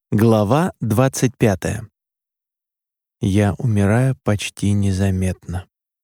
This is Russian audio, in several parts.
Глава 25. Я умираю почти незаметно.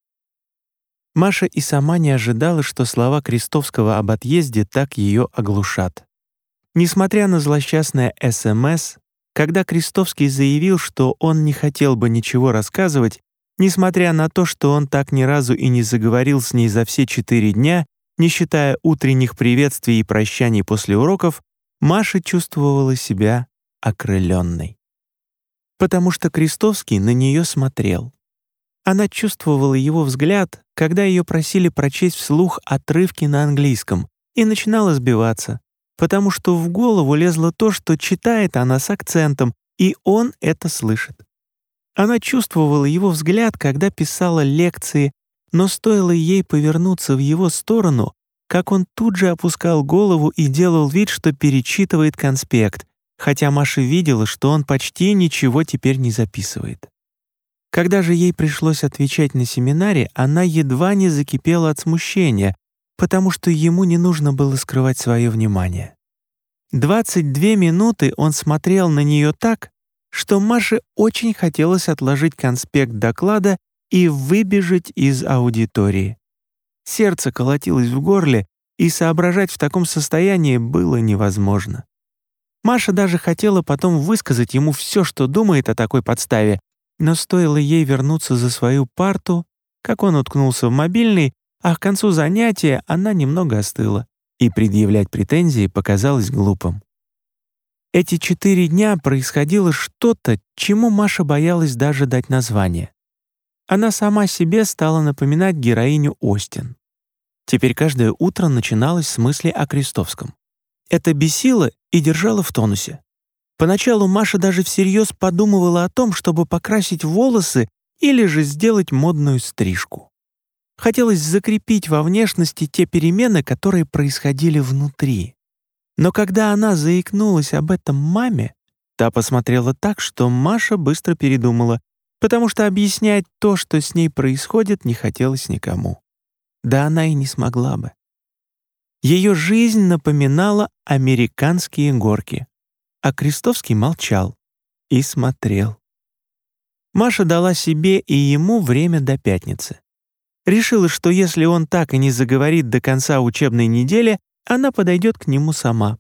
Маша и сама не ожидала, что слова Крестовского об отъезде так ее оглушат. Несмотря на злосчастное СМС, когда Крестовский заявил, что он не хотел бы ничего рассказывать, несмотря на то, что он так ни разу и не заговорил с ней за все 4 дня, не считая утренних приветствий и прощаний после уроков, Маша чувствовала себя окрылённой. Потому что Крестовский на нее смотрел. Она чувствовала его взгляд, когда ее просили прочесть вслух отрывки на английском, и начинала сбиваться, потому что в голову лезло то, что читает она с акцентом, и он это слышит. Она чувствовала его взгляд, когда писала лекции, но стоило ей повернуться в его сторону, как он тут же опускал голову и делал вид, что перечитывает конспект, хотя Маша видела, что он почти ничего теперь не записывает. Когда же ей пришлось отвечать на семинаре, она едва не закипела от смущения, потому что ему не нужно было скрывать свое внимание. 22 минуты он смотрел на нее так, что Маше очень хотелось отложить конспект доклада и выбежать из аудитории. Сердце колотилось в горле, и соображать в таком состоянии было невозможно. Маша даже хотела потом высказать ему все, что думает о такой подставе, но стоило ей вернуться за свою парту, как он уткнулся в мобильный, а к концу занятия она немного остыла, и предъявлять претензии показалось глупым. Эти 4 дня происходило что-то, чему Маша боялась даже дать название. Она сама себе стала напоминать героиню Остин. Теперь каждое утро начиналось с мысли о Крестовском. Это бесило и держало в тонусе. Поначалу Маша даже всерьез подумывала о том, чтобы покрасить волосы или же сделать модную стрижку. Хотелось закрепить во внешности те перемены, которые происходили внутри. Но когда она заикнулась об этом маме, та посмотрела так, что Маша быстро передумала, потому что объяснять то, что с ней происходит, не хотелось никому. Да она и не смогла бы. Ее жизнь напоминала американские горки, а Крестовский молчал и смотрел. Маша дала себе и ему время до пятницы. Решила, что если он так и не заговорит до конца учебной недели, она подойдет к нему сама.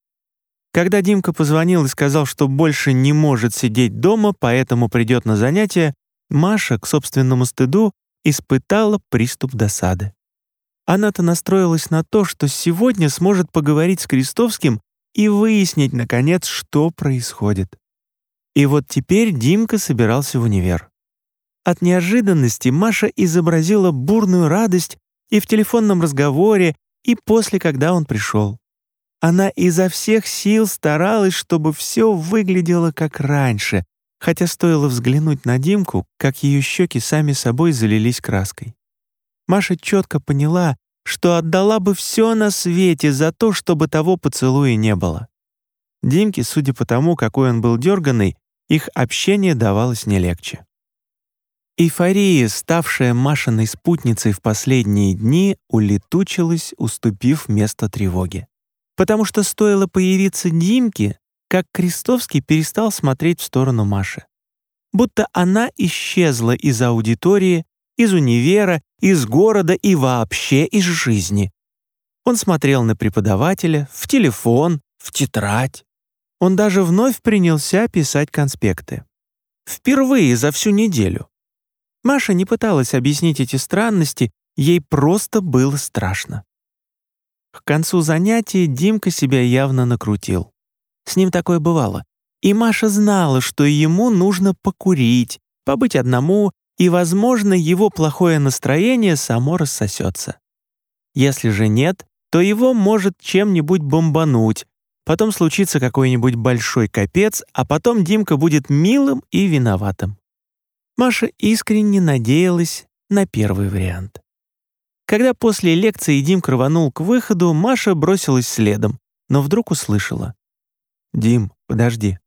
Когда Димка позвонил и сказал, что больше не может сидеть дома, поэтому придет на занятия, Маша, к собственному стыду, испытала приступ досады. Она-то настроилась на то, что сегодня сможет поговорить с Крестовским и выяснить, наконец, что происходит. И вот теперь Димка собирался в универ. От неожиданности Маша изобразила бурную радость и в телефонном разговоре, и после, когда он пришел. Она изо всех сил старалась, чтобы все выглядело как раньше, хотя стоило взглянуть на Димку, как ее щеки сами собой залились краской. Маша четко поняла, что отдала бы все на свете за то, чтобы того поцелуя не было. Димке, судя по тому, какой он был дерганый, их общение давалось не легче. Эйфория, ставшая Машиной спутницей в последние дни, улетучилась, уступив место тревоге. Потому что стоило появиться Димке, как Крестовский перестал смотреть в сторону Маши. Будто она исчезла из аудитории, из универа, из города и вообще из жизни. Он смотрел на преподавателя, в телефон, в тетрадь. Он даже вновь принялся писать конспекты. Впервые за всю неделю. Маша не пыталась объяснить эти странности, ей просто было страшно. К концу занятия Димка себя явно накрутил. С ним такое бывало. И Маша знала, что ему нужно покурить, побыть одному, и, возможно, его плохое настроение само рассосется. Если же нет, то его может чем-нибудь бомбануть, потом случится какой-нибудь большой капец, а потом Димка будет милым и виноватым. Маша искренне надеялась на первый вариант. Когда после лекции Димка рванул к выходу, Маша бросилась следом, но вдруг услышала: «Дим, подожди».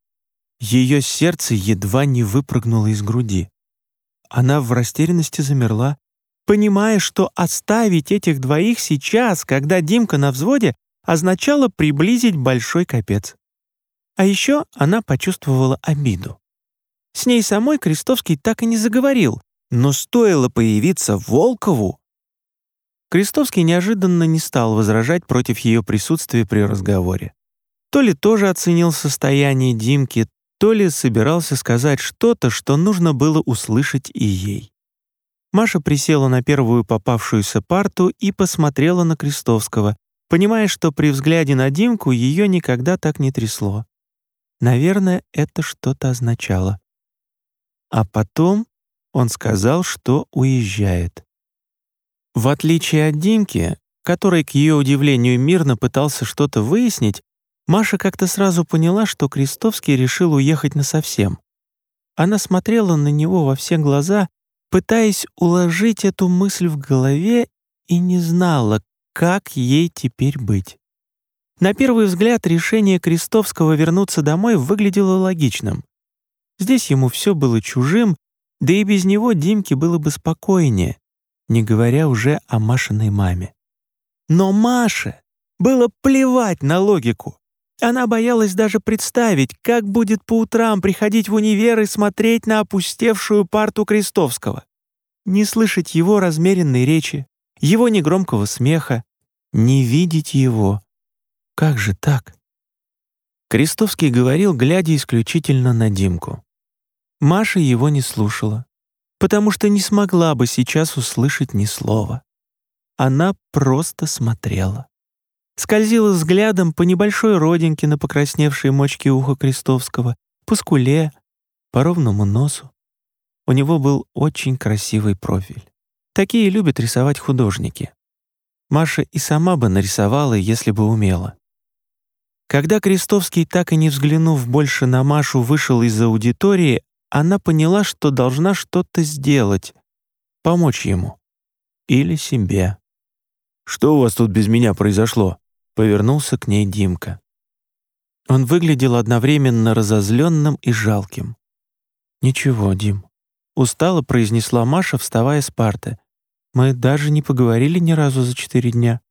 Ее сердце едва не выпрыгнуло из груди. Она в растерянности замерла, понимая, что оставить этих двоих сейчас, когда Димка на взводе, означало приблизить большой капец. А еще она почувствовала обиду. С ней самой Крестовский так и не заговорил, но стоило появиться Волкову. Крестовский неожиданно не стал возражать против ее присутствия при разговоре. То ли тоже оценил состояние Димки, то ли собирался сказать что-то, что нужно было услышать и ей. Маша присела на первую попавшуюся парту и посмотрела на Крестовского, понимая, что при взгляде на Димку ее никогда так не трясло. Наверное, это что-то означало. А потом он сказал, что уезжает. В отличие от Димки, который, к ее удивлению, мирно пытался что-то выяснить, Маша как-то сразу поняла, что Крестовский решил уехать насовсем. Она смотрела на него во все глаза, пытаясь уложить эту мысль в голове, и не знала, как ей теперь быть. На первый взгляд решение Крестовского вернуться домой выглядело логичным. Здесь ему все было чужим, да и без него Димке было бы спокойнее, не говоря уже о Машиной маме. Но Маше было плевать на логику. Она боялась даже представить, как будет по утрам приходить в универ и смотреть на опустевшую парту Крестовского. Не слышать его размеренной речи, его негромкого смеха, не видеть его. Как же так? Крестовский говорил, глядя исключительно на Димку. Маша его не слушала, потому что не смогла бы сейчас услышать ни слова. Она просто смотрела. Скользила взглядом по небольшой родинке на покрасневшей мочке уха Крестовского, по скуле, по ровному носу. У него был очень красивый профиль. Такие любят рисовать художники. Маша и сама бы нарисовала, если бы умела. Когда Крестовский, так и не взглянув больше на Машу, вышел из аудитории, она поняла, что должна что-то сделать, помочь ему. Или себе. «Что у вас тут без меня произошло?» — повернулся к ней Димка. Он выглядел одновременно разозленным и жалким. «Ничего, Дим», — устало произнесла Маша, вставая с парты. «Мы даже не поговорили ни разу за 4 дня».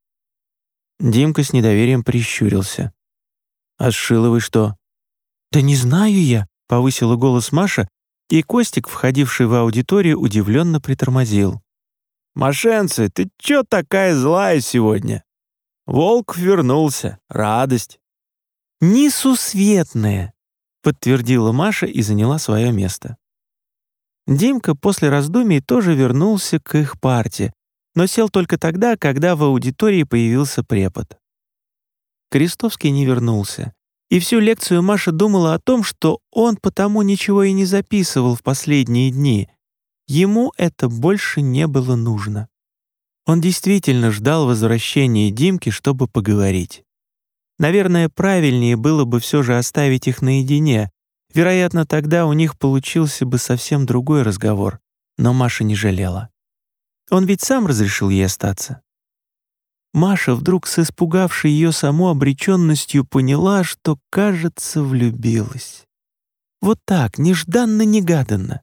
Димка с недоверием прищурился. «А с Шиловой что?» «Да не знаю я», — повысила голос Маша, и Костик, входивший в аудиторию, удивленно притормозил. «Машенцы, ты чё такая злая сегодня? Волк вернулся. Радость». «Несусветная», — подтвердила Маша и заняла свое место. Димка после раздумий тоже вернулся к их парте, но сел только тогда, когда в аудитории появился препод. Крестовский не вернулся, и всю лекцию Маша думала о том, что он потому ничего и не записывал в последние дни. Ему это больше не было нужно. Он действительно ждал возвращения Димки, чтобы поговорить. Наверное, правильнее было бы все же оставить их наедине. Вероятно, тогда у них получился бы совсем другой разговор, но Маша не жалела. Он ведь сам разрешил ей остаться. Маша вдруг с испугавшей ее саму обреченностью поняла, что, кажется, влюбилась. Вот так, нежданно-негаданно.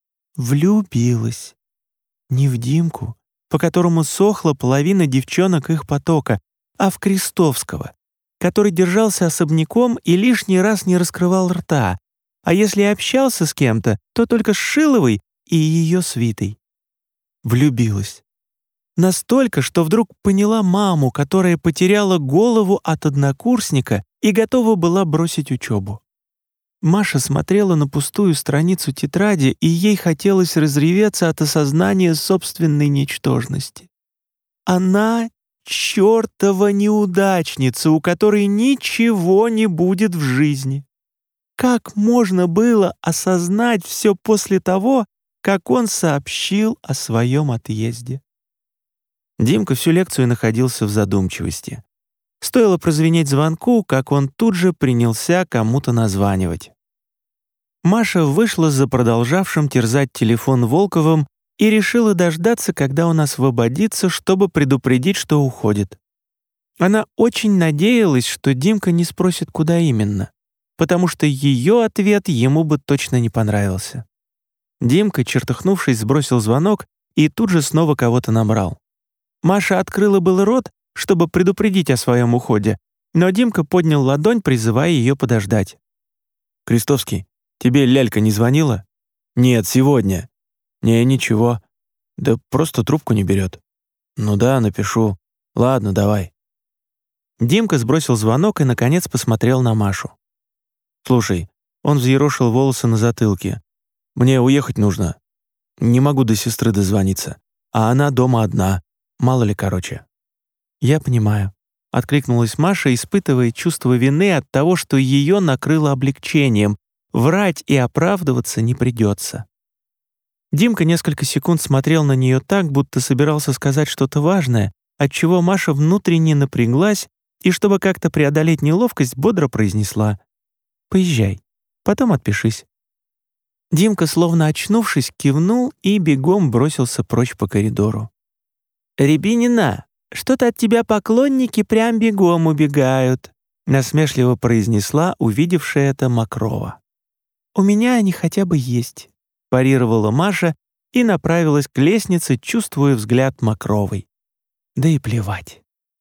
Влюбилась. Не в Димку, по которому сохла половина девчонок их потока, а в Крестовского, который держался особняком и лишний раз не раскрывал рта, а если и общался с кем-то, то только с Шиловой и ее свитой. Влюбилась. Настолько, что вдруг поняла маму, которая потеряла голову от однокурсника и готова была бросить учебу. Маша смотрела на пустую страницу тетради, и ей хотелось разреветься от осознания собственной ничтожности. Она — чертова неудачница, у которой ничего не будет в жизни. Как можно было осознать все после того, как он сообщил о своем отъезде? Димка всю лекцию находился в задумчивости. Стоило прозвенеть звонку, как он тут же принялся кому-то названивать. Маша вышла за продолжавшим терзать телефон Волковым и решила дождаться, когда он освободится, чтобы предупредить, что уходит. Она очень надеялась, что Димка не спросит, куда именно, потому что ее ответ ему бы точно не понравился. Димка, чертыхнувшись, сбросил звонок и тут же снова кого-то набрал. Маша открыла был рот, чтобы предупредить о своем уходе, но Димка поднял ладонь, призывая ее подождать. «Крестовский, тебе лялька не звонила?» «Нет, сегодня». «Не, ничего. Да просто трубку не берет». «Ну да, напишу. Ладно, давай». Димка сбросил звонок и, наконец, посмотрел на Машу. «Слушай», он взъерошил волосы на затылке. «Мне уехать нужно. Не могу до сестры дозвониться. А она дома одна. Мало ли, короче». «Я понимаю», — откликнулась Маша, испытывая чувство вины от того, что ее накрыло облегчением. Врать и оправдываться не придется. Димка несколько секунд смотрел на нее так, будто собирался сказать что-то важное, отчего Маша внутренне напряглась и, чтобы как-то преодолеть неловкость, бодро произнесла: «Поезжай, потом отпишись». Димка, словно очнувшись, кивнул и бегом бросился прочь по коридору. «Рябинина, что-то от тебя поклонники прям бегом убегают», насмешливо произнесла увидевшая это Мокрова. «У меня они хотя бы есть», парировала Маша и направилась к лестнице, чувствуя взгляд Мокровой. Да и плевать.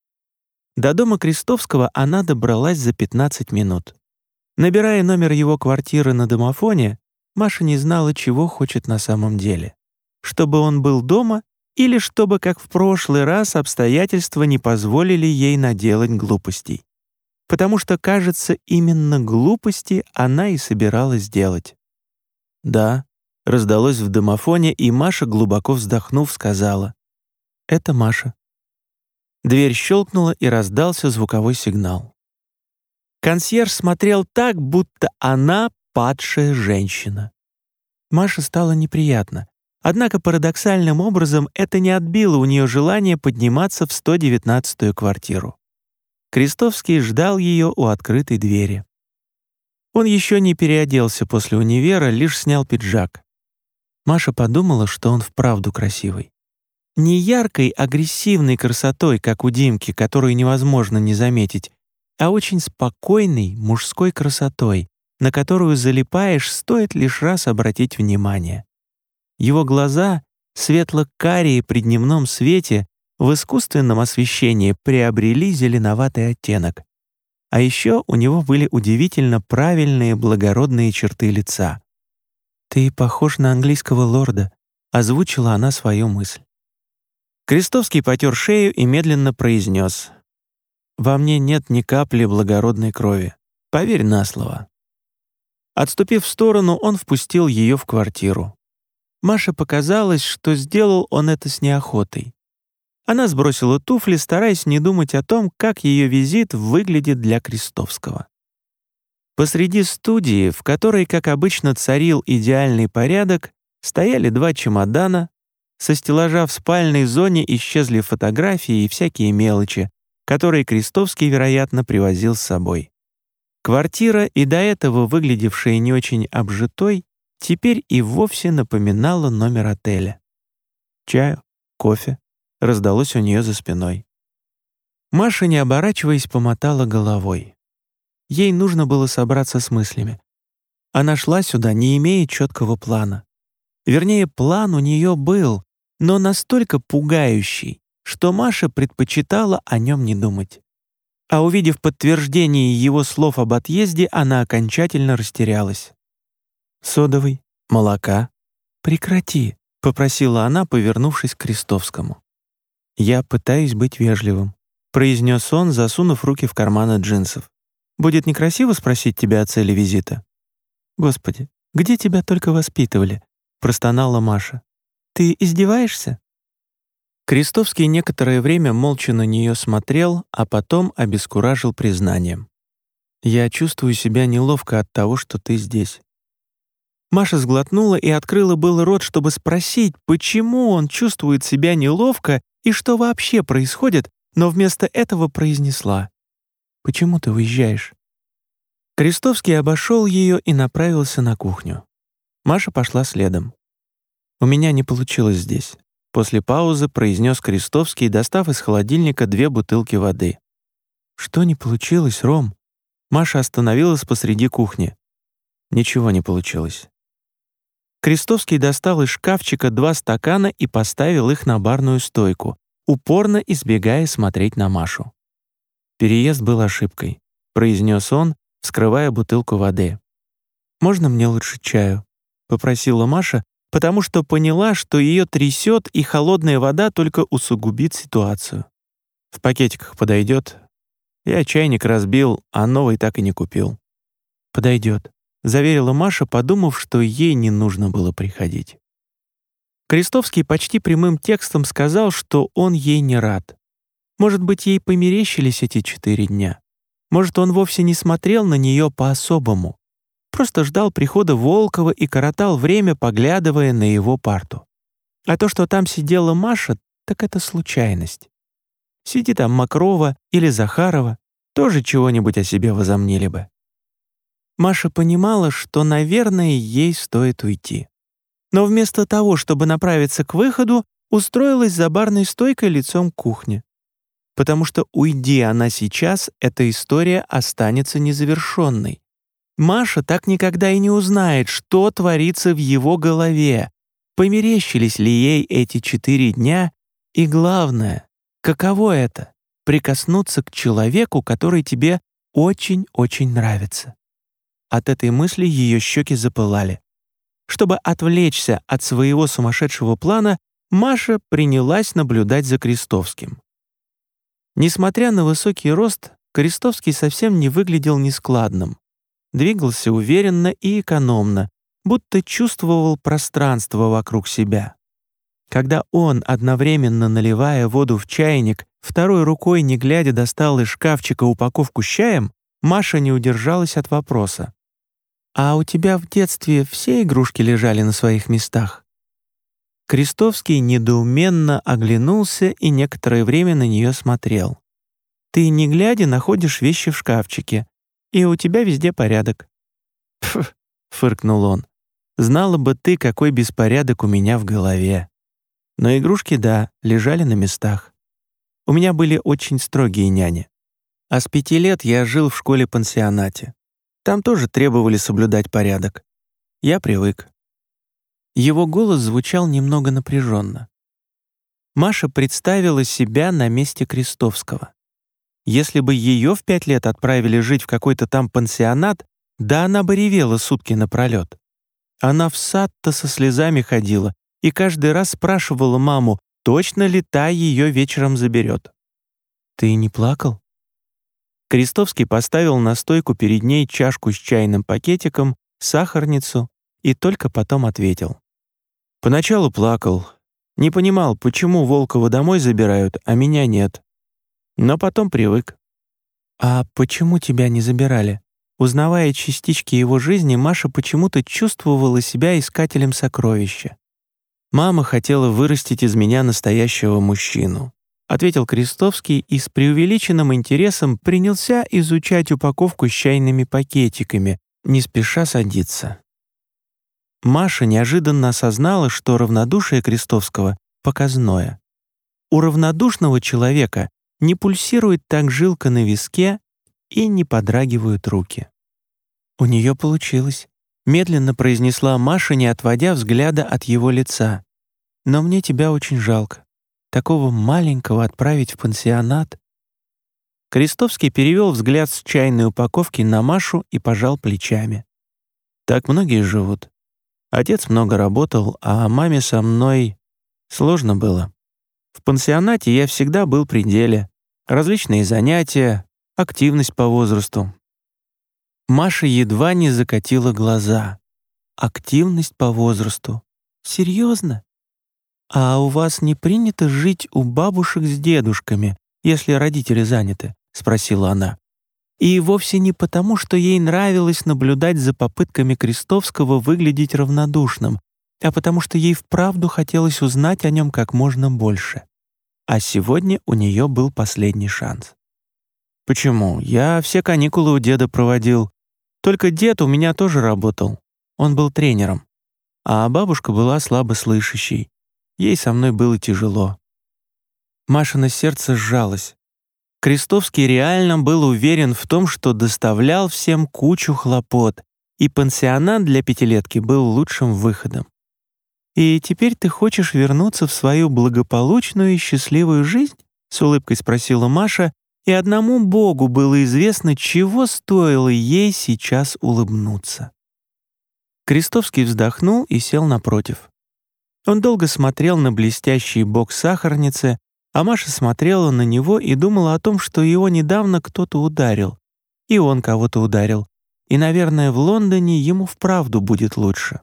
До дома Крестовского она добралась за 15 минут. Набирая номер его квартиры на домофоне, Маша не знала, чего хочет на самом деле. Чтобы он был дома или чтобы, как в прошлый раз, обстоятельства не позволили ей наделать глупостей. Потому что, кажется, именно глупости она и собиралась делать. «Да», — раздалось в домофоне, и Маша, глубоко вздохнув, сказала: «Это Маша». Дверь щелкнула, и раздался звуковой сигнал. Консьерж смотрел так, будто она падшая женщина. Маше стало неприятно, однако парадоксальным образом это не отбило у нее желание подниматься в 119-ю квартиру. Крестовский ждал ее у открытой двери. Он еще не переоделся после универа, лишь снял пиджак. Маша подумала, что он вправду красивый. Не яркой, агрессивной красотой, как у Димки, которую невозможно не заметить, а очень спокойной мужской красотой, на которую залипаешь, стоит лишь раз обратить внимание. Его глаза, светло-карие при дневном свете, в искусственном освещении приобрели зеленоватый оттенок. А еще у него были удивительно правильные благородные черты лица. «Ты похож на английского лорда», — озвучила она свою мысль. Крестовский потер шею и медленно произнес: «Во мне нет ни капли благородной крови. Поверь на слово». Отступив в сторону, он впустил ее в квартиру. Маше показалось, что сделал он это с неохотой. Она сбросила туфли, стараясь не думать о том, как ее визит выглядит для Крестовского. Посреди студии, в которой, как обычно, царил идеальный порядок, стояли 2 чемодана. Со стеллажа в спальной зоне исчезли фотографии и всякие мелочи, которые Крестовский, вероятно, привозил с собой. Квартира, и до этого выглядевшая не очень обжитой, теперь и вовсе напоминала номер отеля. «Чаю? Кофе?» — раздалось у нее за спиной. Маша, не оборачиваясь, помотала головой. Ей нужно было собраться с мыслями. Она шла сюда, не имея четкого плана. Вернее, план у нее был, но настолько пугающий, что Маша предпочитала о нем не думать. А увидев подтверждение его слов об отъезде, она окончательно растерялась. «Содовый? Молока?» «Прекрати», — попросила она, повернувшись к Крестовскому. «Я пытаюсь быть вежливым», — произнес он, засунув руки в карманы джинсов. «Будет некрасиво спросить тебя о цели визита?» «Господи, где тебя только воспитывали?» — простонала Маша. «Ты издеваешься?» Крестовский некоторое время молча на нее смотрел, а потом обескуражил признанием. «Я чувствую себя неловко от того, что ты здесь». Маша сглотнула и открыла был рот, чтобы спросить, почему он чувствует себя неловко и что вообще происходит, но вместо этого произнесла: «Почему ты уезжаешь?» Крестовский обошел ее и направился на кухню. Маша пошла следом. «У меня не получилось здесь», — после паузы произнес Крестовский, достав из холодильника 2 бутылки воды. «Что не получилось, Ром?» Маша остановилась посреди кухни. Ничего не получилось. Крестовский достал из шкафчика 2 стакана и поставил их на барную стойку, упорно избегая смотреть на Машу. «Переезд был ошибкой», — произнес он, вскрывая бутылку воды. «Можно мне лучше чаю?» — попросила Маша, потому что поняла, что ее трясет, и холодная вода только усугубит ситуацию. «В пакетиках подойдет?» Я чайник разбил, а новый так и не купил. «Подойдет», — заверила Маша, подумав, что ей не нужно было приходить. Крестовский почти прямым текстом сказал, что он ей не рад. Может быть, ей померещились эти 4 дня. Может, он вовсе не смотрел на нее по-особому. Просто ждал прихода Волкова и коротал время, поглядывая на его парту. А то, что там сидела Маша, так это случайность. Сиди там Мокрова или Захарова, тоже чего-нибудь о себе возомнили бы. Маша понимала, что, наверное, ей стоит уйти. Но вместо того, чтобы направиться к выходу, устроилась за барной стойкой лицом к кухне. Потому что, уйди она сейчас, эта история останется незавершенной. Маша так никогда и не узнает, что творится в его голове, померещились ли ей эти 4 дня, и главное, каково это — прикоснуться к человеку, который тебе очень-очень нравится. От этой мысли ее щеки запылали. Чтобы отвлечься от своего сумасшедшего плана, Маша принялась наблюдать за Крестовским. Несмотря на высокий рост, Крестовский совсем не выглядел нескладным. Двигался уверенно и экономно, будто чувствовал пространство вокруг себя. Когда он, одновременно наливая воду в чайник, второй рукой, не глядя, достал из шкафчика упаковку с чаем, Маша не удержалась от вопроса. «А у тебя в детстве все игрушки лежали на своих местах?» Крестовский недоуменно оглянулся и некоторое время на нее смотрел. «Ты, не глядя, находишь вещи в шкафчике, и у тебя везде порядок». «Пф», — фыркнул он, — «знала бы ты, какой беспорядок у меня в голове». Но игрушки, да, лежали на местах. У меня были очень строгие няни. А с 5 лет я жил в школе-пансионате. Там тоже требовали соблюдать порядок. Я привык. Его голос звучал немного напряженно. Маша представила себя на месте Крестовского. Если бы ее в 5 лет отправили жить в какой-то там пансионат, да она бы ревела сутки напролет. Она в сад-то со слезами ходила и каждый раз спрашивала маму, точно ли та ее вечером заберет. «Ты не плакал?» Крестовский поставил на стойку перед ней чашку с чайным пакетиком, сахарницу и только потом ответил. «Поначалу плакал. Не понимал, почему Волкова домой забирают, а меня нет. Но потом привык». «А почему тебя не забирали?» Узнавая частички его жизни, Маша почему-то чувствовала себя искателем сокровища. «Мама хотела вырастить из меня настоящего мужчину», — ответил Крестовский и с преувеличенным интересом принялся изучать упаковку с чайными пакетиками, не спеша садиться. Маша неожиданно осознала, что равнодушие Крестовского показное. У равнодушного человека не пульсирует так жилка на виске и не подрагивают руки. «У нее получилось», — медленно произнесла Маша, не отводя взгляда от его лица. «Но мне тебя очень жалко. Такого маленького отправить в пансионат». Крестовский перевел взгляд с чайной упаковки на Машу и пожал плечами. «Так многие живут. Отец много работал, а маме со мной сложно было. В пансионате я всегда был при деле. Различные занятия, активность по возрасту». Маша едва не закатила глаза. «Активность по возрасту? Серьезно? А у вас не принято жить у бабушек с дедушками, если родители заняты?» — спросила она. И вовсе не потому, что ей нравилось наблюдать за попытками Крестовского выглядеть равнодушным, а потому что ей вправду хотелось узнать о нем как можно больше. А сегодня у нее был последний шанс. «Почему? Я все каникулы у деда проводил. Только дед у меня тоже работал. Он был тренером. А бабушка была слабослышащей. Ей со мной было тяжело». Машино сердце сжалось. Крестовский реально был уверен в том, что доставлял всем кучу хлопот, и пансионат для пятилетки был лучшим выходом. «И теперь ты хочешь вернуться в свою благополучную и счастливую жизнь?» — с улыбкой спросила Маша, и одному Богу было известно, чего стоило ей сейчас улыбнуться. Крестовский вздохнул и сел напротив. Он долго смотрел на блестящий бок сахарницы, а Маша смотрела на него и думала о том, что его недавно кто-то ударил. И он кого-то ударил. И, наверное, в Лондоне ему вправду будет лучше.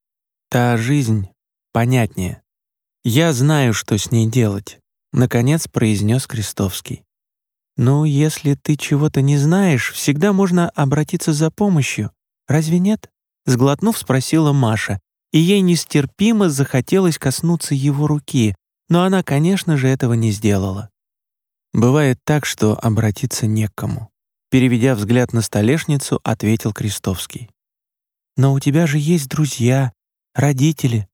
Та жизнь понятнее. «Я знаю, что с ней делать», — наконец произнес Крестовский. «Ну, если ты чего-то не знаешь, всегда можно обратиться за помощью. Разве нет?» — сглотнув, спросила Маша, и ей нестерпимо захотелось коснуться его руки, но она, конечно же, этого не сделала. «Бывает так, что обратиться не к кому», — переведя взгляд на столешницу, ответил Крестовский. «Но у тебя же есть друзья, родители».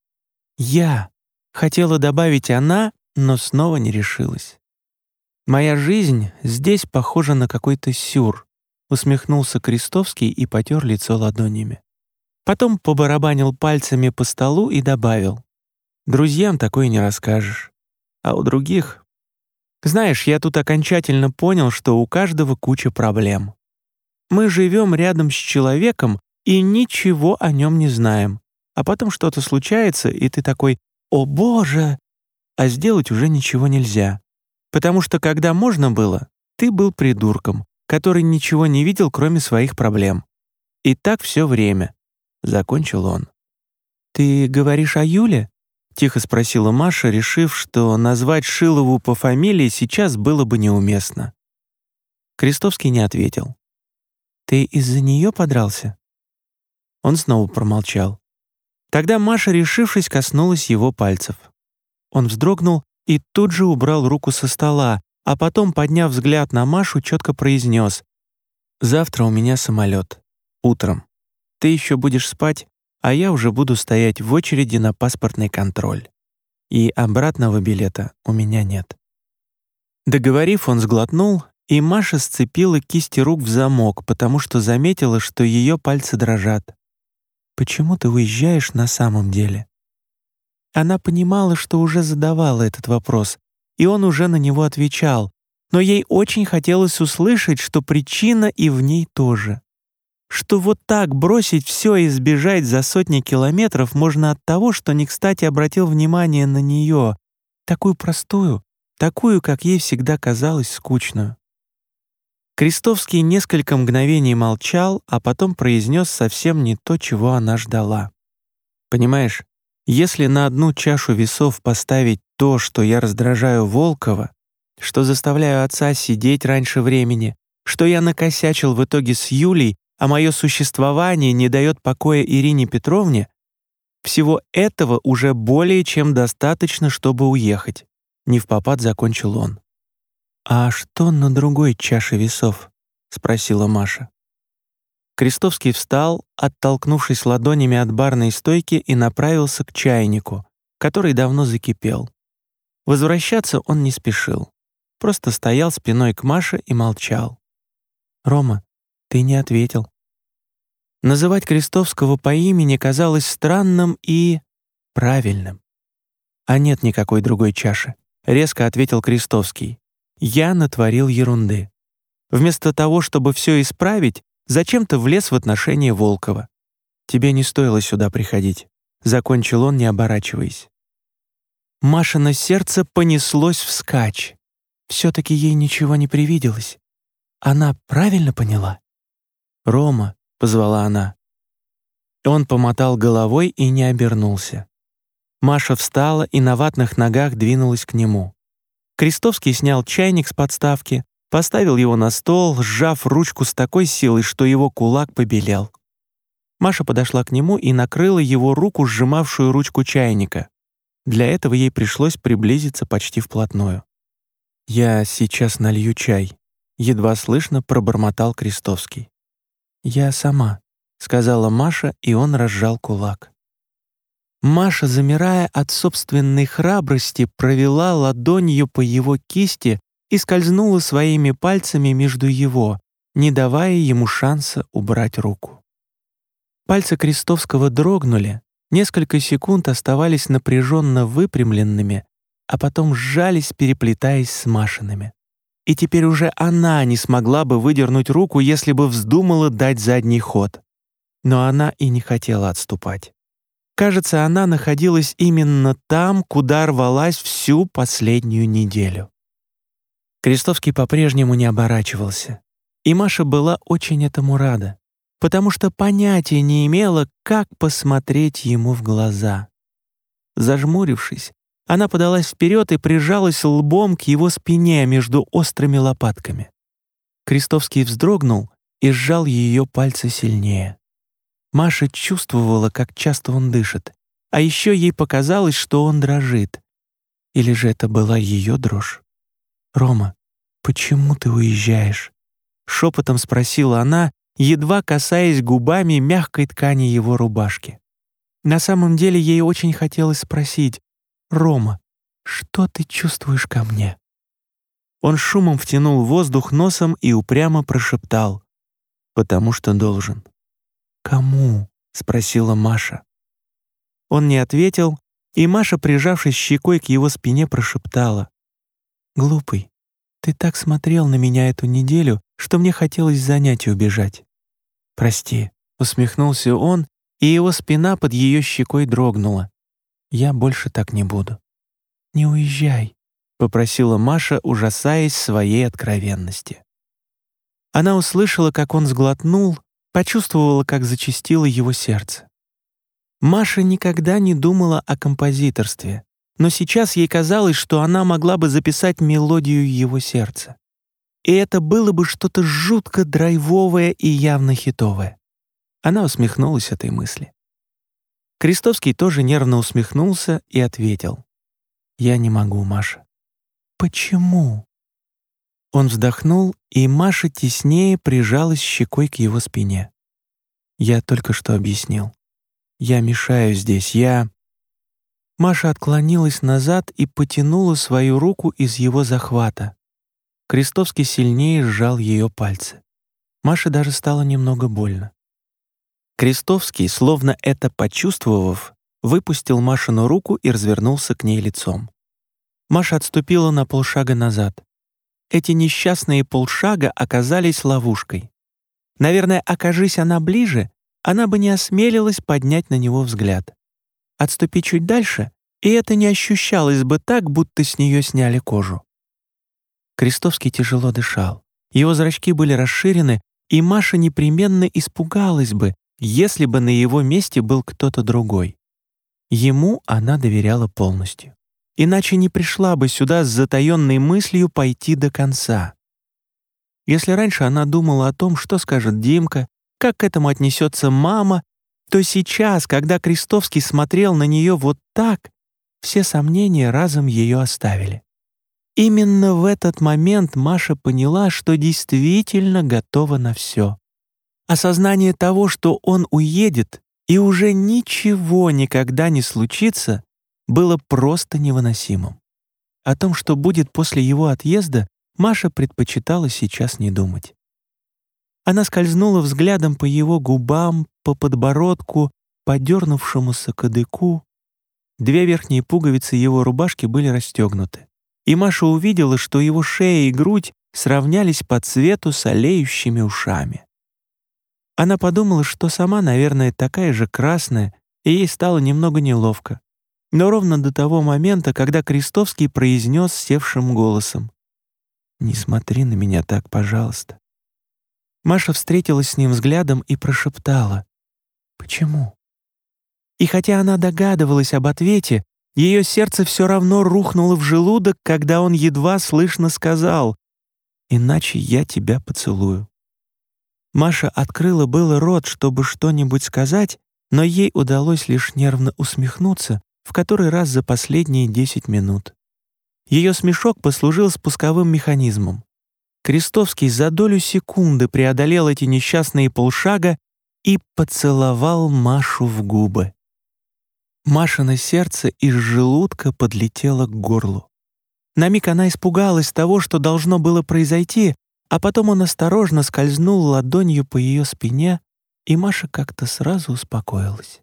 «Я», — хотела добавить она, но снова не решилась. «Моя жизнь здесь похожа на какой-то сюр», — усмехнулся Крестовский и потер лицо ладонями. Потом побарабанил пальцами по столу и добавил: «Друзьям такое не расскажешь. А у других... Знаешь, я тут окончательно понял, что у каждого куча проблем. Мы живем рядом с человеком и ничего о нем не знаем. А потом что-то случается, и ты такой: «О, Боже!» А сделать уже ничего нельзя. Потому что когда можно было, ты был придурком, который ничего не видел, кроме своих проблем. И так все время», — закончил он. «Ты говоришь о Юле?» — тихо спросила Маша, решив, что назвать Шилову по фамилии сейчас было бы неуместно. Крестовский не ответил. «Ты из-за нее подрался?» Он снова промолчал. Тогда Маша, решившись, коснулась его пальцев. Он вздрогнул и тут же убрал руку со стола, а потом, подняв взгляд на Машу, четко произнес: «Завтра у меня самолет. Утром. Ты еще будешь спать, а я уже буду стоять в очереди на паспортный контроль. И обратного билета у меня нет». Договорив, он сглотнул, и Маша сцепила кисти рук в замок, потому что заметила, что ее пальцы дрожат. «Почему ты уезжаешь на самом деле?» Она понимала, что уже задавала этот вопрос, и он уже на него отвечал, но ей очень хотелось услышать, что причина и в ней тоже. Что вот так бросить все и сбежать за сотни километров можно от того, что не кстати обратил внимание на нее, такую простую, такую, как ей всегда казалось, скучную. Крестовский несколько мгновений молчал, а потом произнес совсем не то, чего она ждала. «Понимаешь, если на одну чашу весов поставить то, что я раздражаю Волкова, что заставляю отца сидеть раньше времени, что я накосячил в итоге с Юлей, а мое существование не дает покоя Ирине Петровне, всего этого уже более чем достаточно, чтобы уехать», — невпопад закончил он. «А что на другой чаше весов?» — спросила Маша. Крестовский встал, оттолкнувшись ладонями от барной стойки, и направился к чайнику, который давно закипел. Возвращаться он не спешил, просто стоял спиной к Маше и молчал. «Рома, ты не ответил». Называть Крестовского по имени казалось странным и правильным. «А нет никакой другой чаши», — резко ответил Крестовский. «Я натворил ерунды. Вместо того, чтобы все исправить, зачем-то влез в отношения Волкова. Тебе не стоило сюда приходить», — закончил он, не оборачиваясь. Машино сердце понеслось вскачь. Все-таки ей ничего не привиделось. Она правильно поняла? «Рома», — позвала она. Он помотал головой и не обернулся. Маша встала и на ватных ногах двинулась к нему. Крестовский снял чайник с подставки, поставил его на стол, сжав ручку с такой силой, что его кулак побелел. Маша подошла к нему и накрыла его руку, сжимавшую ручку чайника. Для этого ей пришлось приблизиться почти вплотную. «Я сейчас налью чай», — едва слышно пробормотал Крестовский. «Я сама», — сказала Маша, и он разжал кулак. Маша, замирая от собственной храбрости, провела ладонью по его кисти и скользнула своими пальцами между его, не давая ему шанса убрать руку. Пальцы Крестовского дрогнули, несколько секунд оставались напряженно выпрямленными, а потом сжались, переплетаясь с Машиными. И теперь уже она не смогла бы выдернуть руку, если бы вздумала дать задний ход. Но она и не хотела отступать. Кажется, она находилась именно там, куда рвалась всю последнюю неделю. Крестовский по-прежнему не оборачивался, и Маша была очень этому рада, потому что понятия не имела, как посмотреть ему в глаза. Зажмурившись, она подалась вперед и прижалась лбом к его спине между острыми лопатками. Крестовский вздрогнул и сжал ее пальцы сильнее. Маша чувствовала, как часто он дышит, а еще ей показалось, что он дрожит. Или же это была ее дрожь? «Рома, почему ты уезжаешь?» — шепотом спросила она, едва касаясь губами мягкой ткани его рубашки. На самом деле ей очень хотелось спросить: «Рома, что ты чувствуешь ко мне?» Он шумом втянул воздух носом и упрямо прошептал: «Потому что должен». «Кому?» — спросила Маша. Он не ответил, и Маша, прижавшись щекой к его спине, прошептала: «Глупый, ты так смотрел на меня эту неделю, что мне хотелось занять и убежать». «Прости», — усмехнулся он, и его спина под ее щекой дрогнула. «Я больше так не буду». «Не уезжай», — попросила Маша, ужасаясь своей откровенности. Она услышала, как он сглотнул, почувствовала, как зачастило его сердце. Маша никогда не думала о композиторстве, но сейчас ей казалось, что она могла бы записать мелодию его сердца. И это было бы что-то жутко драйвовое и явно хитовое. Она усмехнулась этой мысли. Крестовский тоже нервно усмехнулся и ответил: «Я не могу, Маша». «Почему?» Он вздохнул, и Маша теснее прижалась щекой к его спине. «Я только что объяснил. Я мешаю здесь, Маша отклонилась назад и потянула свою руку из его захвата. Крестовский сильнее сжал ее пальцы. Маше даже стало немного больно. Крестовский, словно это почувствовав, выпустил Машину руку и развернулся к ней лицом. Маша отступила на полшага назад. Эти несчастные полшага оказались ловушкой. Наверное, окажись она ближе, она бы не осмелилась поднять на него взгляд. Отступи чуть дальше, и это не ощущалось бы так, будто с нее сняли кожу. Крестовский тяжело дышал. Его зрачки были расширены, и Маша непременно испугалась бы, если бы на его месте был кто-то другой. Ему она доверяла полностью. Иначе не пришла бы сюда с затаённой мыслью пойти до конца. Если раньше она думала о том, что скажет Димка, как к этому отнесется мама, то сейчас, когда Крестовский смотрел на нее вот так, все сомнения разом ее оставили. Именно в этот момент Маша поняла, что действительно готова на все. Осознание того, что он уедет, и уже ничего никогда не случится, было просто невыносимым. О том, что будет после его отъезда, Маша предпочитала сейчас не думать. Она скользнула взглядом по его губам, по подбородку, по дернувшемуся кадыку. 2 верхние пуговицы его рубашки были расстегнуты, и Маша увидела, что его шея и грудь сравнялись по цвету с олеющими ушами. Она подумала, что сама, наверное, такая же красная, и ей стало немного неловко. Но ровно до того момента, когда Крестовский произнес севшим голосом: «Не смотри на меня так, пожалуйста». Маша встретилась с ним взглядом и прошептала: «Почему?» И хотя она догадывалась об ответе, ее сердце все равно рухнуло в желудок, когда он едва слышно сказал: «Иначе я тебя поцелую». Маша открыла было рот, чтобы что-нибудь сказать, но ей удалось лишь нервно усмехнуться в который раз за последние 10 минут. Ее смешок послужил спусковым механизмом. Крестовский за долю секунды преодолел эти несчастные полшага и поцеловал Машу в губы. Машино сердце из желудка подлетело к горлу. На миг она испугалась того, что должно было произойти, а потом он осторожно скользнул ладонью по ее спине, и Маша как-то сразу успокоилась.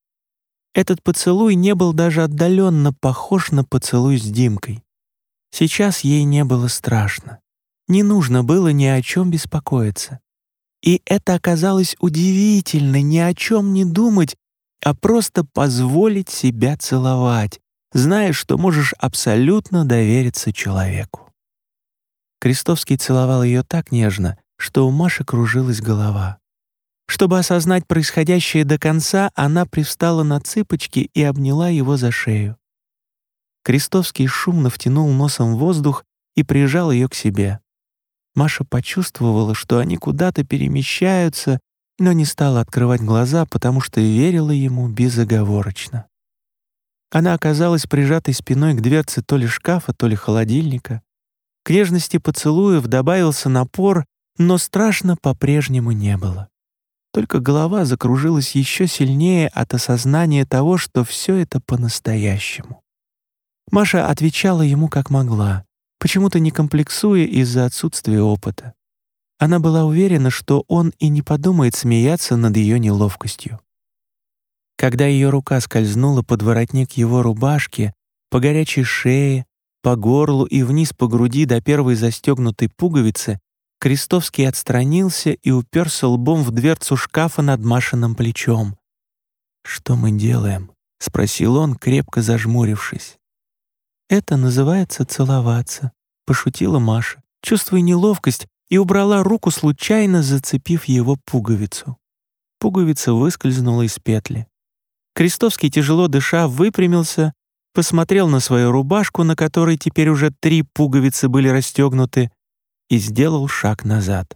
Этот поцелуй не был даже отдаленно похож на поцелуй с Димкой. Сейчас ей не было страшно. Не нужно было ни о чем беспокоиться. И это оказалось удивительно, ни о чем не думать, а просто позволить себя целовать, зная, что можешь абсолютно довериться человеку. Крестовский целовал ее так нежно, что у Маши кружилась голова. Чтобы осознать происходящее до конца, она привстала на цыпочки и обняла его за шею. Крестовский шумно втянул носом воздух и прижал ее к себе. Маша почувствовала, что они куда-то перемещаются, но не стала открывать глаза, потому что верила ему безоговорочно. Она оказалась прижатой спиной к дверце то ли шкафа, то ли холодильника. К нежности поцелуев добавился напор, но страшно по-прежнему не было. Только голова закружилась еще сильнее от осознания того, что все это по-настоящему. Маша отвечала ему как могла, почему-то не комплексуя из-за отсутствия опыта. Она была уверена, что он и не подумает смеяться над ее неловкостью. Когда ее рука скользнула под воротник его рубашки, по горячей шее, по горлу и вниз по груди до первой застегнутой пуговицы, Крестовский отстранился и уперся лбом в дверцу шкафа над Машиным плечом. «Что мы делаем?» — спросил он, крепко зажмурившись. «Это называется целоваться», — пошутила Маша, чувствуя неловкость, и убрала руку, случайно зацепив его пуговицу. Пуговица выскользнула из петли. Крестовский, тяжело дыша, выпрямился, посмотрел на свою рубашку, на которой теперь уже 3 пуговицы были расстегнуты, и сделал шаг назад.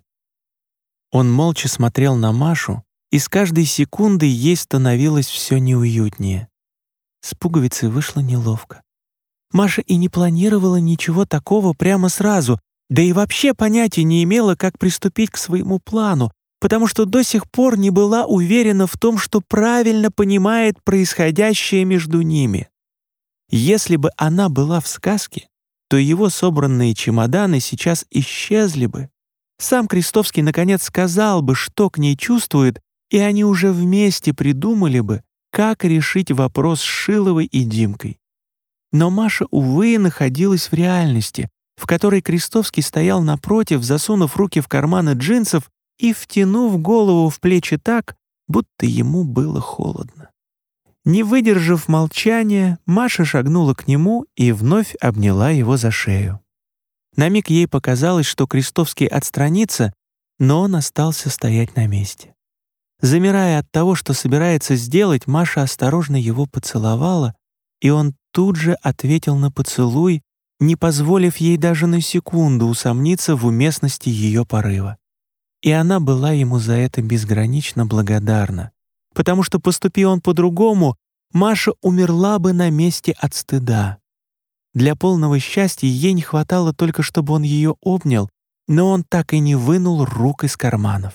Он молча смотрел на Машу, и с каждой секундой ей становилось все неуютнее. С пуговицей вышло неловко. Маша и не планировала ничего такого прямо сразу, да и вообще понятия не имела, как приступить к своему плану, потому что до сих пор не была уверена в том, что правильно понимает происходящее между ними. Если бы она была в сказке, то его собранные чемоданы сейчас исчезли бы. Сам Крестовский наконец сказал бы, что к ней чувствует, и они уже вместе придумали бы, как решить вопрос с Шиловой и Димкой. Но Маша, увы, находилась в реальности, в которой Крестовский стоял напротив, засунув руки в карманы джинсов и втянув голову в плечи так, будто ему было холодно. Не выдержав молчания, Маша шагнула к нему и вновь обняла его за шею. На миг ей показалось, что Крестовский отстранится, но он остался стоять на месте. Замирая от того, что собирается сделать, Маша осторожно его поцеловала, и он тут же ответил на поцелуй, не позволив ей даже на секунду усомниться в уместности ее порыва. И она была ему за это безгранично благодарна, потому что, поступи он по-другому, Маша умерла бы на месте от стыда. Для полного счастья ей не хватало только, чтобы он ее обнял, но он так и не вынул рук из карманов.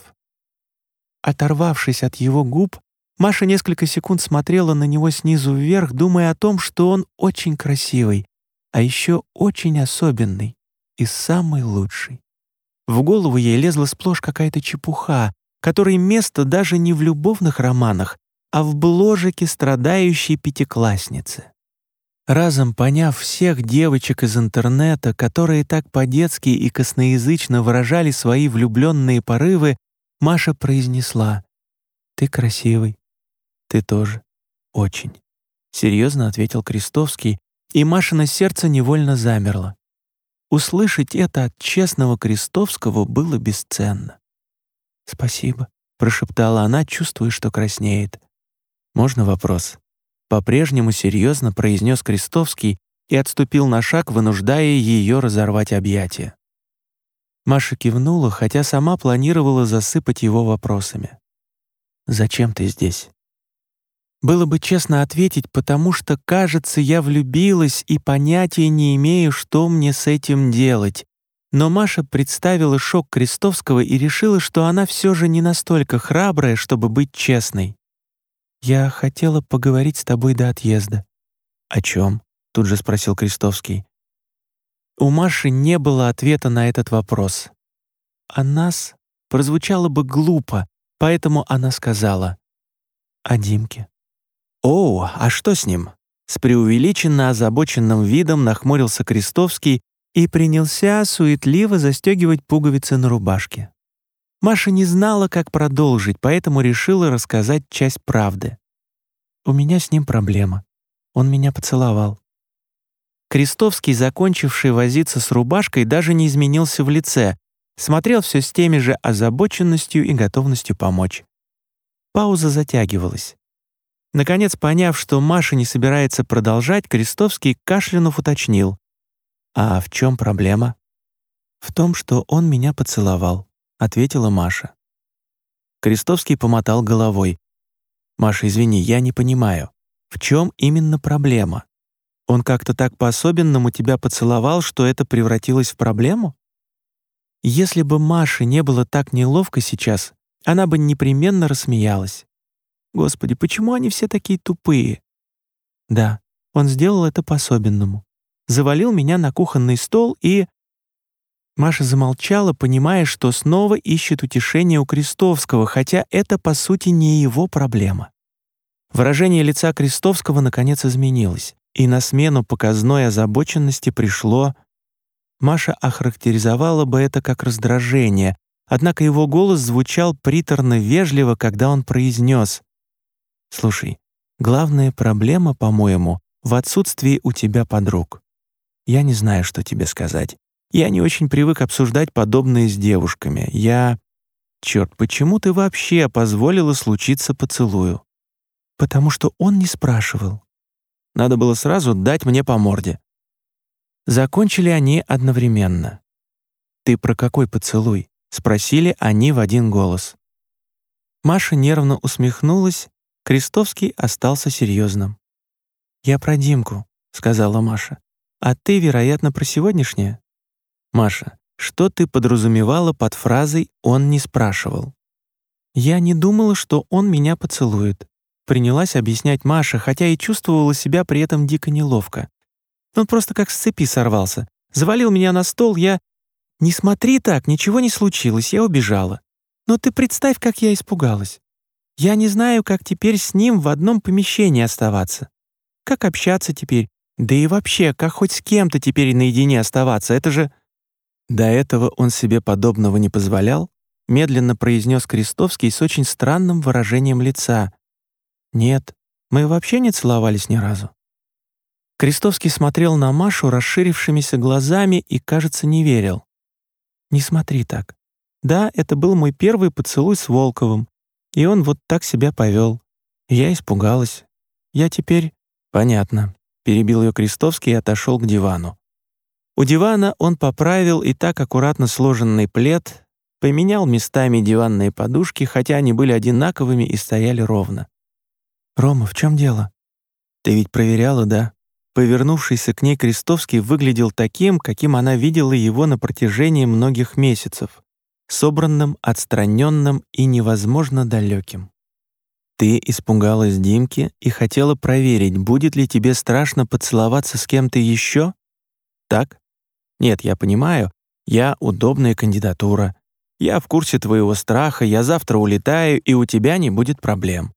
Оторвавшись от его губ, Маша несколько секунд смотрела на него снизу вверх, думая о том, что он очень красивый, а еще очень особенный и самый лучший. В голову ей лезла сплошь какая-то чепуха, которой место даже не в любовных романах, а в бложике страдающей пятиклассницы. Разом поняв всех девочек из интернета, которые так по-детски и косноязычно выражали свои влюбленные порывы, Маша произнесла: «Ты красивый. Ты тоже. Очень», — серьезно ответил Крестовский, и Машино сердце невольно замерло. Услышать это от честного Крестовского было бесценно. «Спасибо», — прошептала она, чувствуя, что краснеет. «Можно вопрос?» По-прежнему серьезно произнес Крестовский и отступил на шаг, вынуждая ее разорвать объятия. Маша кивнула, хотя сама планировала засыпать его вопросами. «Зачем ты здесь?» Было бы честно ответить, потому что, кажется, я влюбилась и понятия не имею, что мне с этим делать. Но Маша представила шок Крестовского и решила, что она все же не настолько храбрая, чтобы быть честной. «Я хотела поговорить с тобой до отъезда». «О чем?» — тут же спросил Крестовский. У Маши не было ответа на этот вопрос. «О нас» прозвучало бы глупо, поэтому она сказала: «О Димке». «О, а что с ним?» С преувеличенно озабоченным видом нахмурился Крестовский и принялся суетливо застегивать пуговицы на рубашке. Маша не знала, как продолжить, поэтому решила рассказать часть правды. «У меня с ним проблема. Он меня поцеловал». Крестовский, закончивший возиться с рубашкой, даже не изменился в лице, смотрел все с теми же озабоченностью и готовностью помочь. Пауза затягивалась. Наконец, поняв, что Маша не собирается продолжать, Крестовский, кашлянув, уточнил: «А в чем проблема?» «В том, что он меня поцеловал», — ответила Маша. Крестовский помотал головой. «Маша, извини, я не понимаю, в чем именно проблема? Он как-то так по-особенному тебя поцеловал, что это превратилось в проблему?» Если бы Маше не было так неловко сейчас, она бы непременно рассмеялась. Господи, почему они все такие тупые? Да, он сделал это по-особенному. Завалил меня на кухонный стол и... Маша замолчала, понимая, что снова ищет утешение у Крестовского, хотя это, по сути, не его проблема. Выражение лица Крестовского наконец изменилось, и на смену показной озабоченности пришло... Маша охарактеризовала бы это как раздражение, однако его голос звучал приторно-вежливо, когда он произнес: «Слушай, главная проблема, по-моему, в отсутствии у тебя подруг. Я не знаю, что тебе сказать. Я не очень привык обсуждать подобное с девушками. Черт, почему ты вообще позволила случиться поцелую?» «Потому что он не спрашивал. Надо было сразу дать мне по морде». Закончили они одновременно. «Ты про какой поцелуй?» — спросили они в один голос. Маша нервно усмехнулась, Крестовский остался серьезным. «Я про Димку», — сказала Маша. «А ты, вероятно, про сегодняшнее?» «Маша, что ты подразумевала под фразой «он не спрашивал»?» «Я не думала, что он меня поцелует», — принялась объяснять Маша, хотя и чувствовала себя при этом дико неловко. «Он просто как с цепи сорвался. Завалил меня на стол, я... Не смотри так, ничего не случилось, я убежала. Но ты представь, как я испугалась. Я не знаю, как теперь с ним в одном помещении оставаться. Как общаться теперь? Да и вообще, как хоть с кем-то теперь наедине оставаться? Это же...» До этого он себе подобного не позволял, медленно произнес Крестовский с очень странным выражением лица. «Нет, мы вообще не целовались ни разу». Крестовский смотрел на Машу расширившимися глазами и, кажется, не верил. «Не смотри так. Да, это был мой первый поцелуй с Волковым, и он вот так себя повел. Я испугалась. Я теперь...» «Понятно», — перебил ее Крестовский и отошел к дивану. У дивана он поправил и так аккуратно сложенный плед, поменял местами диванные подушки, хотя они были одинаковыми и стояли ровно. «Рома, в чем дело?» «Ты ведь проверяла, да?» Повернувшийся к ней Крестовский выглядел таким, каким она видела его на протяжении многих месяцев, собранным, отстраненным и невозможно далеким. «Ты испугалась Димки и хотела проверить, будет ли тебе страшно поцеловаться с кем-то еще? Так? Нет, я понимаю, я удобная кандидатура. Я в курсе твоего страха, я завтра улетаю, и у тебя не будет проблем.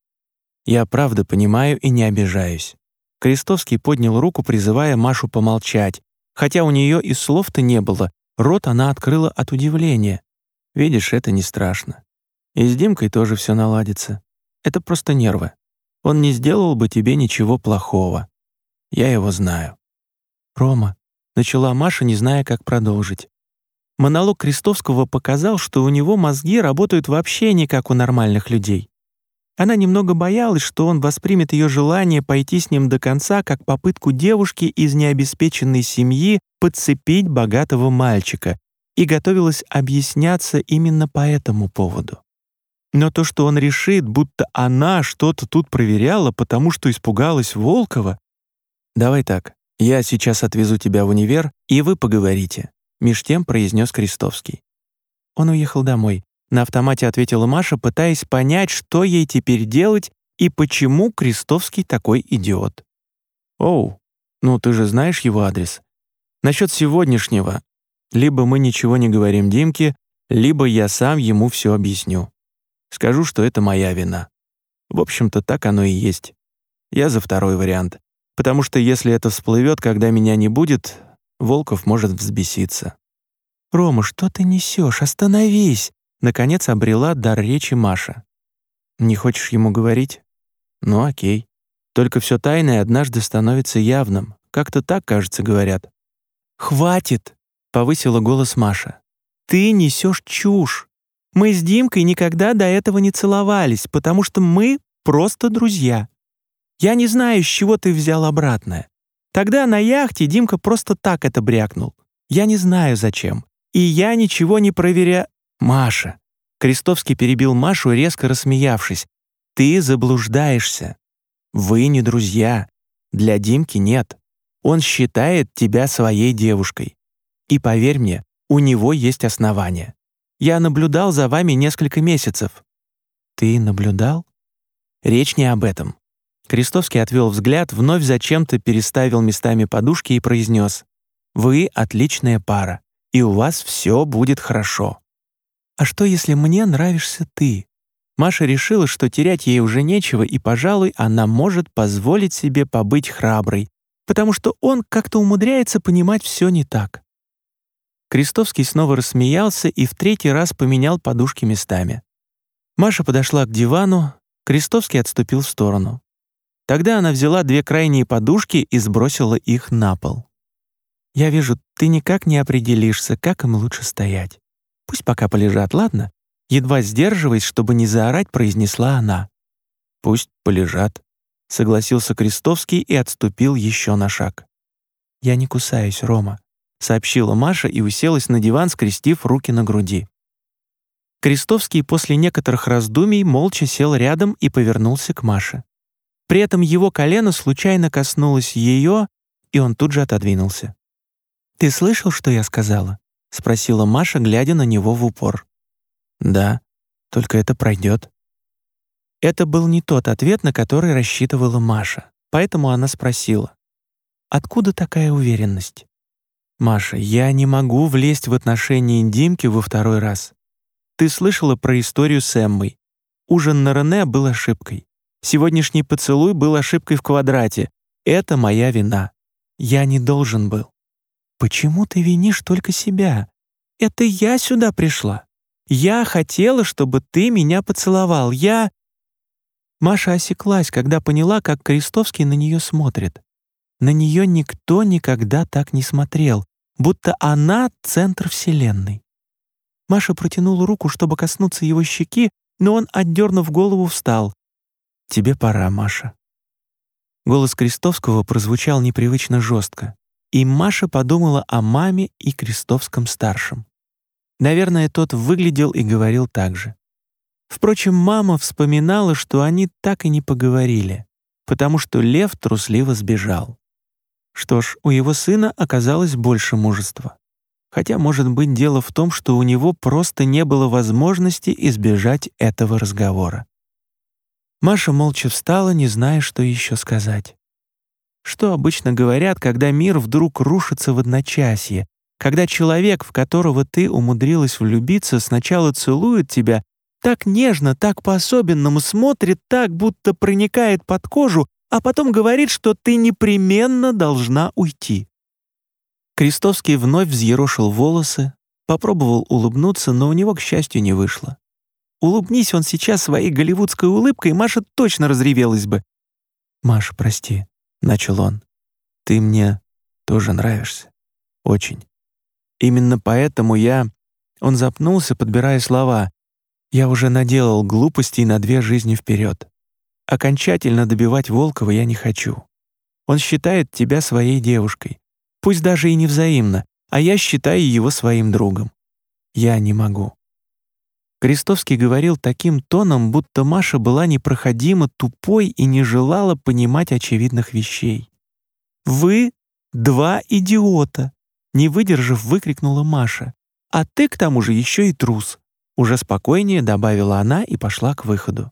Я правда понимаю и не обижаюсь». Крестовский поднял руку, призывая Машу помолчать, хотя у нее и слов-то не было, рот она открыла от удивления. «Видишь, это не страшно. И с Димкой тоже все наладится. Это просто нервы. Он не сделал бы тебе ничего плохого. Я его знаю». «Рома», — начала Маша, не зная, как продолжить. Монолог Крестовского показал, что у него мозги работают вообще не как у нормальных людей. Она немного боялась, что он воспримет ее желание пойти с ним до конца как попытку девушки из необеспеченной семьи подцепить богатого мальчика, и готовилась объясняться именно по этому поводу. Но то, что он решит, будто она что-то тут проверяла, потому что испугалась Волкова... «Давай так, я сейчас отвезу тебя в универ, и вы поговорите», — меж тем произнес Крестовский. Он уехал домой. На автомате ответила Маша, пытаясь понять, что ей теперь делать и почему Крестовский такой идиот. «Оу, ну ты же знаешь его адрес. Насчет сегодняшнего. Либо мы ничего не говорим Димке, либо я сам ему все объясню. Скажу, что это моя вина. В общем-то, так оно и есть. Я за второй вариант. Потому что если это всплывет, когда меня не будет, Волков может взбеситься». «Рома, что ты несешь? Остановись!» Наконец обрела дар речи Маша. «Не хочешь ему говорить? Ну окей. Только все тайное однажды становится явным. Как-то так, кажется, говорят». «Хватит!» — повысила голос Маша. «Ты несешь чушь. Мы с Димкой никогда до этого не целовались, потому что мы просто друзья. Я не знаю, с чего ты взял обратное. Тогда на яхте Димка просто так это брякнул. Я не знаю, зачем. И я ничего не проверяю...» «Маша!» Крестовский перебил Машу, резко рассмеявшись. «Ты заблуждаешься. Вы не друзья. Для Димки нет. Он считает тебя своей девушкой. И поверь мне, у него есть основания. Я наблюдал за вами несколько месяцев». «Ты наблюдал?» «Речь не об этом». Крестовский отвел взгляд, вновь зачем-то переставил местами подушки и произнес: «Вы отличная пара, и у вас все будет хорошо». «А что, если мне нравишься ты?» Маша решила, что терять ей уже нечего, и, пожалуй, она может позволить себе побыть храброй, потому что он как-то умудряется понимать все не так. Крестовский снова рассмеялся и в третий раз поменял подушки местами. Маша подошла к дивану, Крестовский отступил в сторону. Тогда она взяла 2 крайние подушки и сбросила их на пол. «Я вижу, ты никак не определишься, как им лучше стоять. Пусть пока полежат, ладно?» Едва сдерживаясь, чтобы не заорать, произнесла она. «Пусть полежат», — согласился Крестовский и отступил еще на шаг. «Я не кусаюсь, Рома», — сообщила Маша и уселась на диван, скрестив руки на груди. Крестовский после некоторых раздумий молча сел рядом и повернулся к Маше. При этом его колено случайно коснулось ее, и он тут же отодвинулся. «Ты слышал, что я сказала?» — спросила Маша, глядя на него в упор. «Да, только это пройдет». Это был не тот ответ, на который рассчитывала Маша, поэтому она спросила: «Откуда такая уверенность?» «Маша, я не могу влезть в отношения Димки во второй раз. Ты слышала про историю с Эммой. Ужин на Рене был ошибкой. Сегодняшний поцелуй был ошибкой в квадрате. Это моя вина. Я не должен был». «Почему ты винишь только себя? Это я сюда пришла. Я хотела, чтобы ты меня поцеловал. Маша осеклась, когда поняла, как Крестовский на нее смотрит. На нее никто никогда так не смотрел, будто она — центр вселенной. Маша протянула руку, чтобы коснуться его щеки, но он, отдернув голову, встал. «Тебе пора, Маша». Голос Крестовского прозвучал непривычно жестко, и Маша подумала о маме и Крестовском-старшем. Наверное, тот выглядел и говорил так же. Впрочем, мама вспоминала, что они так и не поговорили, потому что Лев трусливо сбежал. Что ж, у его сына оказалось больше мужества. Хотя, может быть, дело в том, что у него просто не было возможности избежать этого разговора. Маша молча встала, не зная, что еще сказать. Что обычно говорят, когда мир вдруг рушится в одночасье, когда человек, в которого ты умудрилась влюбиться, сначала целует тебя, так нежно, так по-особенному смотрит, так, будто проникает под кожу, а потом говорит, что ты непременно должна уйти. Крестовский вновь взъерошил волосы, попробовал улыбнуться, но у него, к счастью, не вышло. Улыбнись он сейчас своей голливудской улыбкой, Маша точно разревелась бы. «Маша, прости», — начал он. «Ты мне тоже нравишься. Очень. Именно поэтому я...» Он запнулся, подбирая слова. «Я уже наделал глупостей на 2 жизни вперед. Окончательно добивать Волкова я не хочу. Он считает тебя своей девушкой. Пусть даже и невзаимно, а я считаю его своим другом. Я не могу». Крестовский говорил таким тоном, будто Маша была непроходимо тупой и не желала понимать очевидных вещей. «Вы 2 идиота!» Не выдержав, выкрикнула Маша. «А ты, к тому же, еще и трус!» Уже спокойнее добавила она и пошла к выходу.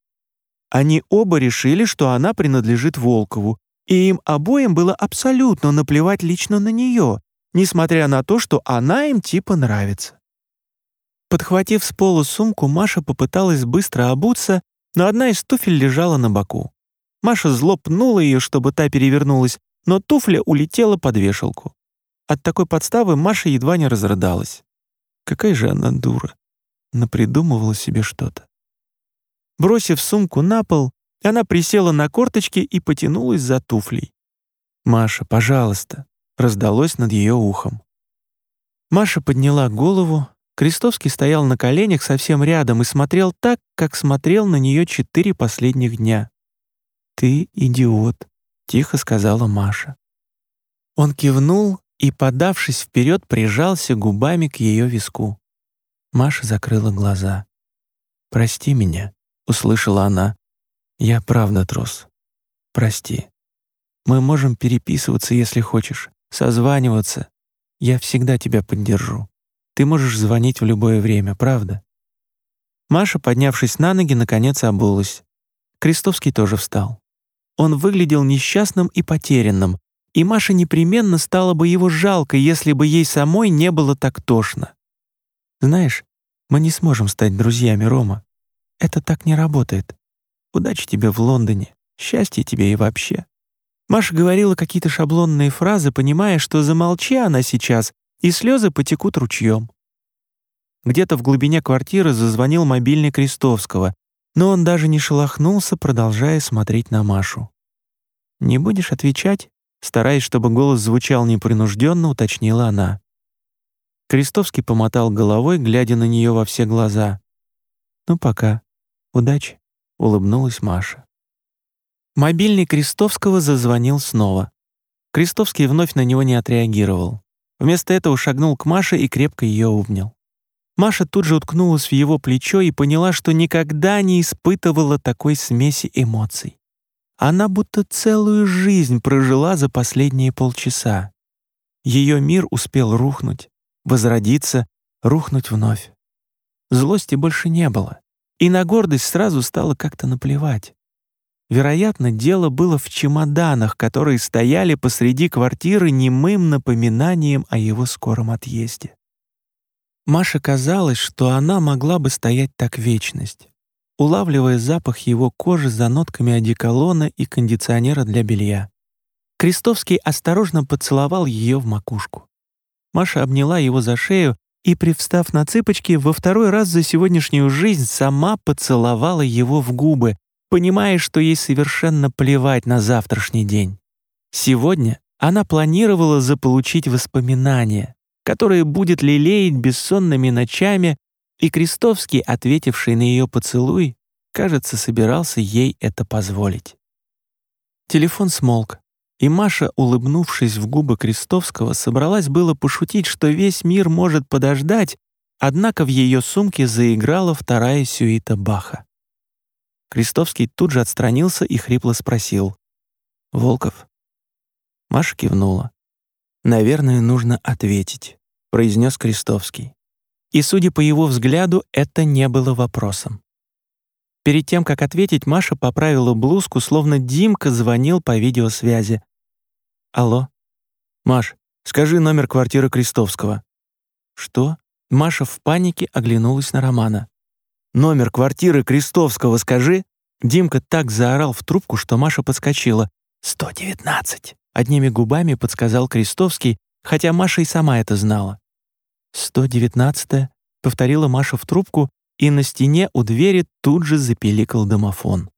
Они оба решили, что она принадлежит Волкову, и им обоим было абсолютно наплевать лично на нее, несмотря на то, что она им типа нравится. Подхватив с пола сумку, Маша попыталась быстро обуться, но одна из туфель лежала на боку. Маша зло пнула ее, чтобы та перевернулась, но туфля улетела под вешалку. От такой подставы Маша едва не разрыдалась. Какая же она дура. напридумывала себе что-то. Бросив сумку на пол, она присела на корточки и потянулась за туфлей. «Маша, пожалуйста», — раздалось над ее ухом. Маша подняла голову. Крестовский стоял на коленях совсем рядом и смотрел так, как смотрел на нее 4 последних дня. «Ты идиот», — тихо сказала Маша. Он кивнул и, подавшись вперед, прижался губами к ее виску. Маша закрыла глаза. «Прости меня», — услышала она. «Я правда трус. Прости. Мы можем переписываться, если хочешь, созваниваться. Я всегда тебя поддержу. Ты можешь звонить в любое время, правда?» Маша, поднявшись на ноги, наконец обулась. Крестовский тоже встал. Он выглядел несчастным и потерянным, и Маше непременно стало бы его жалко, если бы ей самой не было так тошно. «Знаешь, мы не сможем стать друзьями, Рома. Это так не работает. Удачи тебе в Лондоне, счастья тебе и вообще». Маша говорила какие-то шаблонные фразы, понимая, что замолчи она сейчас, и слезы потекут ручьем. Где-то в глубине квартиры зазвонил мобильный Крестовского, но он даже не шелохнулся, продолжая смотреть на Машу. «Не будешь отвечать?» Стараясь, чтобы голос звучал непринужденно, уточнила она. Крестовский помотал головой, глядя на нее во все глаза. «Ну, пока. Удачи», — улыбнулась Маша. Мобильный Крестовского зазвонил снова. Крестовский вновь на него не отреагировал. Вместо этого шагнул к Маше и крепко ее обнял. Маша тут же уткнулась в его плечо и поняла, что никогда не испытывала такой смеси эмоций. Она будто целую жизнь прожила за последние полчаса. Ее мир успел рухнуть, возродиться, рухнуть вновь. Злости больше не было, и на гордость сразу стало как-то наплевать. Вероятно, дело было в чемоданах, которые стояли посреди квартиры немым напоминанием о его скором отъезде. Маше казалось, что она могла бы стоять так вечность, улавливая запах его кожи за нотками одеколона и кондиционера для белья. Крестовский осторожно поцеловал ее в макушку. Маша обняла его за шею и, привстав на цыпочки, во второй раз за сегодняшнюю жизнь сама поцеловала его в губы, понимая, что ей совершенно плевать на завтрашний день. Сегодня она планировала заполучить воспоминания, которые будет лелеять бессонными ночами, и Крестовский, ответивший на ее поцелуй, кажется, собирался ей это позволить. Телефон смолк, и Маша, улыбнувшись в губы Крестовского, собралась было пошутить, что весь мир может подождать, однако в ее сумке заиграла вторая сюита Баха. Крестовский тут же отстранился и хрипло спросил: «Волков?» Маша кивнула. «Наверное, нужно ответить», — произнес Крестовский. И, судя по его взгляду, это не было вопросом. Перед тем, как ответить, Маша поправила блузку, словно Димка звонил по видеосвязи. «Алло?» «Маш, скажи номер квартиры Крестовского». «Что?» Маша в панике оглянулась на Романа. «Номер квартиры Крестовского скажи!» Димка так заорал в трубку, что Маша подскочила. «119!» Одними губами подсказал Крестовский, хотя Маша и сама это знала. 119-е, повторила Маша в трубку, и на стене у двери тут же запиликал домофон.